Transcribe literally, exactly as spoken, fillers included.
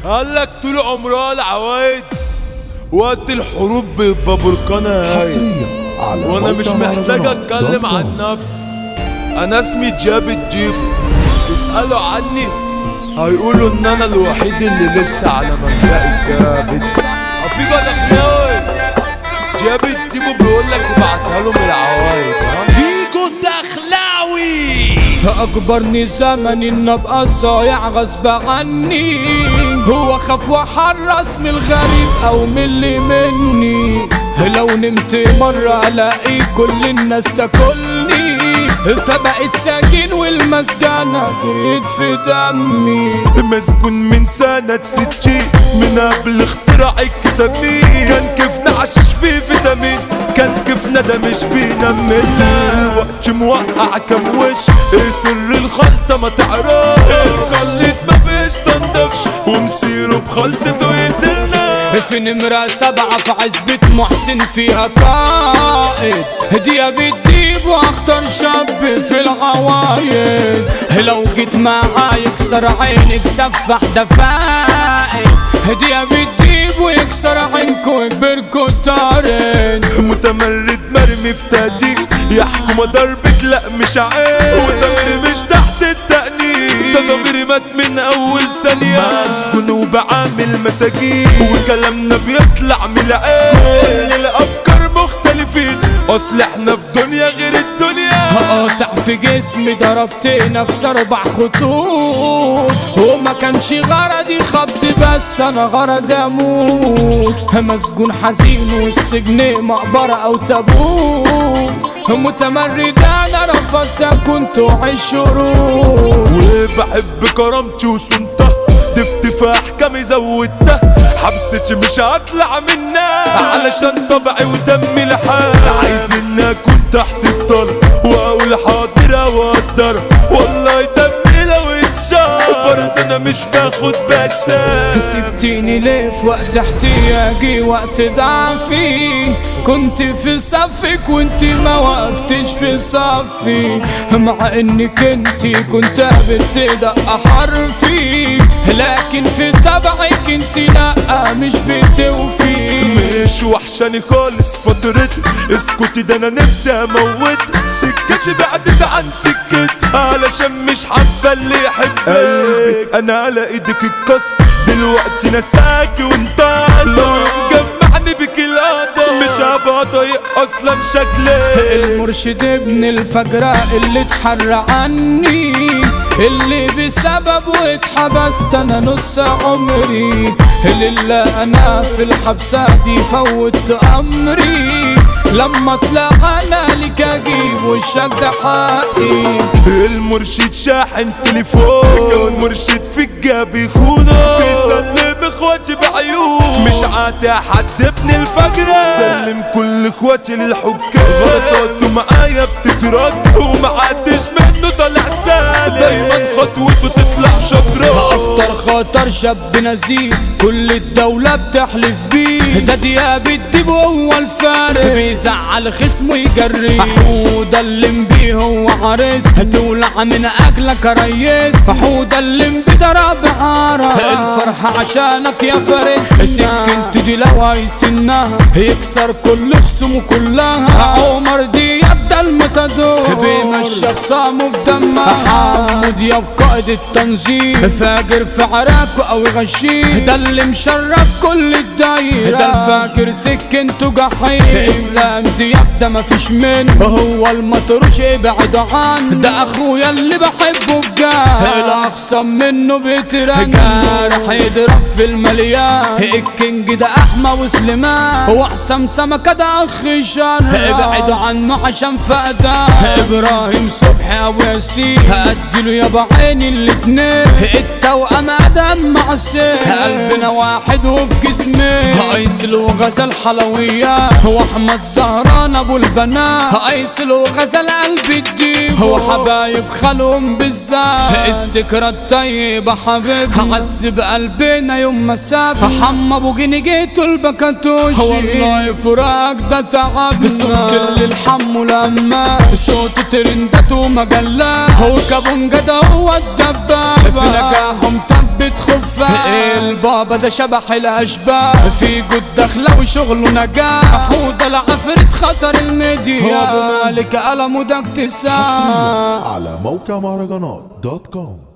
قالك طول عمرها العوايد وقت الحروب بيبقى بركانها هاي. وانا مش محتاج اتكلم عن نفسي، انا اسمي جاب الجيب، اسألوا عني هيقولوا ان انا الوحيد اللي لسه على مبدأي ثابت. في دخلاوي جاب الجيب بيقولك ابعتها لهم العوايد. فيكو الدخلاوي اكبرني زمن ان ابقى صايع غصب عني، هو خاف وحرص من الغريب او من اللي مني. لو نمت مرة الاقي كل الناس تاكلني، فبقيت ساكن والمسجنة جيت في دمي. مسجون من سنة ستين من قبل اختراع الكتابين، كان كيفنا عشش فيه فيتامين، كان كيفنا ده مش بينملنا. وقت موقع كام وش سر الخلطة ما تعرف، الخليط ما بيستنضفش ومصيره بخلطته يقتلنا. في نمرة سبعة في عزبة محسن فيها قائد، هدية بتجيب واختار شاب في العوايد. لو جيت معاه يكسر عينك سفح ده فائد، هدية بتجيب ويكسر عينك ويكبركوا طارد. متمرد مرمي في تهديد يحكم ضربك لا مش عيب، وضميري مش تحت التأنيب، ده ضميري مات من أول ثانية. مسكون وبعامل مساجين وكلامنا بيطلع من العين، كل الأفكار مختلفين أصل احنا في دنيا غير الدنيا. قاطع في جسمي ضربت نفس أربع خطوط، وما كانش غرضي خبط بس أنا غرضي أموت. مسجون حزين والسجن مقبرة أو تابوت، متمرد أنا رفضت أكون توعي الشروط. وبحب كرامتي وسنتها ضفت في أحكامي زودتها، حبستي مش هطلع منها علشان طبعي ودمي لحال. عايزين أكون تحت الطلب وأقول حاضر وأقدر، والله دمي لو اتشاف برضه أنا مش باخد بس. سبتيني ليه في وقت احتياجي وقت ضعفي، كنت في صفك وانت ما وقفتش في صفي، مع انك انت كنت بتدق حرفي، لكن في طبعك انت لا مش بتوفي. مش وحشاني خالص فترتي، اسكتي ده انا نفسي اموت. سكتي بعدت عن سكتي علشان مش حابه اللي يحبك. انا على ايدك الكسر دلوقتي نساكي وانت لو مجمعني بك القدر مش هبقى طايق اصلا شكلي. المرشد ابن الفجرة اللي اتحرى عني، اللي بسببه اتحبست انا نص عمري، لله انا في الحبسة دي فوت امري، لما اطلع انا لك اجيب وشك ده حقي. المرشد شاحن تليفون، المرشد في الجاب يخونه، بيسلم اخواتي بعيون، مش عادي حد ابن الفجرة. سلم كل اخواتي للحكام، غلطاته معايا بتترد ومحدش منه طالع سالم، دايما خطوته تطلع شجرة. اكتر خطر شاب نزيه كل الدولة بتحلف بيه، ده دياب الديب هو الفارق، بيزعل خصمه يجري. حودة اللي بيه هو عريس، هتولع من اجلك ريس، فحودة اللي ده رابع عرس، الفرحة عشانك يا فارس. سكنت دي لو هيسنها يكسر كل خصمه كلها، عمر دي يبدا المتدور بيمشي خصامه بدمها. حمود يا قائد التنظيم فاجر في عراكه او يغشيه، ده اللي مشرف كل الدايرة، ده الفاكر سكنته جحيم. اسلام دي يبدا مفيش منه، هو المطروش ابعد عنه، ده اخويا اللي بحبه بجد، الاخصم منه بيترن جارح يضرب في المليان. الكينج ده احمى وسليمان، وحسام سمكة ده اخ شر، ابعدوا عنه عشان فقدان. ابراهيم صبحي ابو ياسين هاديله يابا عيني الاتنين، التوأم ادم مع السين، قلبنا واحد وبجسمين. هيسل وغزل حلويات، هو احمد زهران ابو البنات، هيسل وغزل قلب الدين، هو حبايب خالهم بالذات. الذكرى الطيبة حبيبي عذب قلبنا يوم ما ساب، حمى ابو جني جيتو البكاتوشي، والله فراق ده تعبنا. صوت اللي الحمو لما صوت ترندات ومجلات، هو كابونجا ده هو الدبابة، في نجاحهم تبت خفة الفاس. البابا ده شبح الاشباح في جود دخلاوي شغله نجاح. وده العفريت خطر الميديا ابو مالك قلمه ده اكتساح. على موقع مهرجانات دوت كوم.